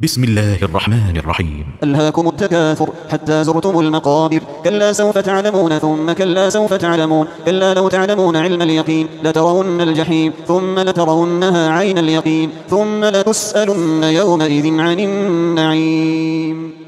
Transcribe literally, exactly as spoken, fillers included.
بسم الله الرحمن الرحيم. ألهاكم التكاثر حتى زرتم المقابر. كلا سوف تعلمون ثم كلا سوف تعلمون. كلا لو تعلمون علم اليقين لترون الجحيم ثم لترونها عين اليقين ثم لتسألن يومئذ عن النعيم.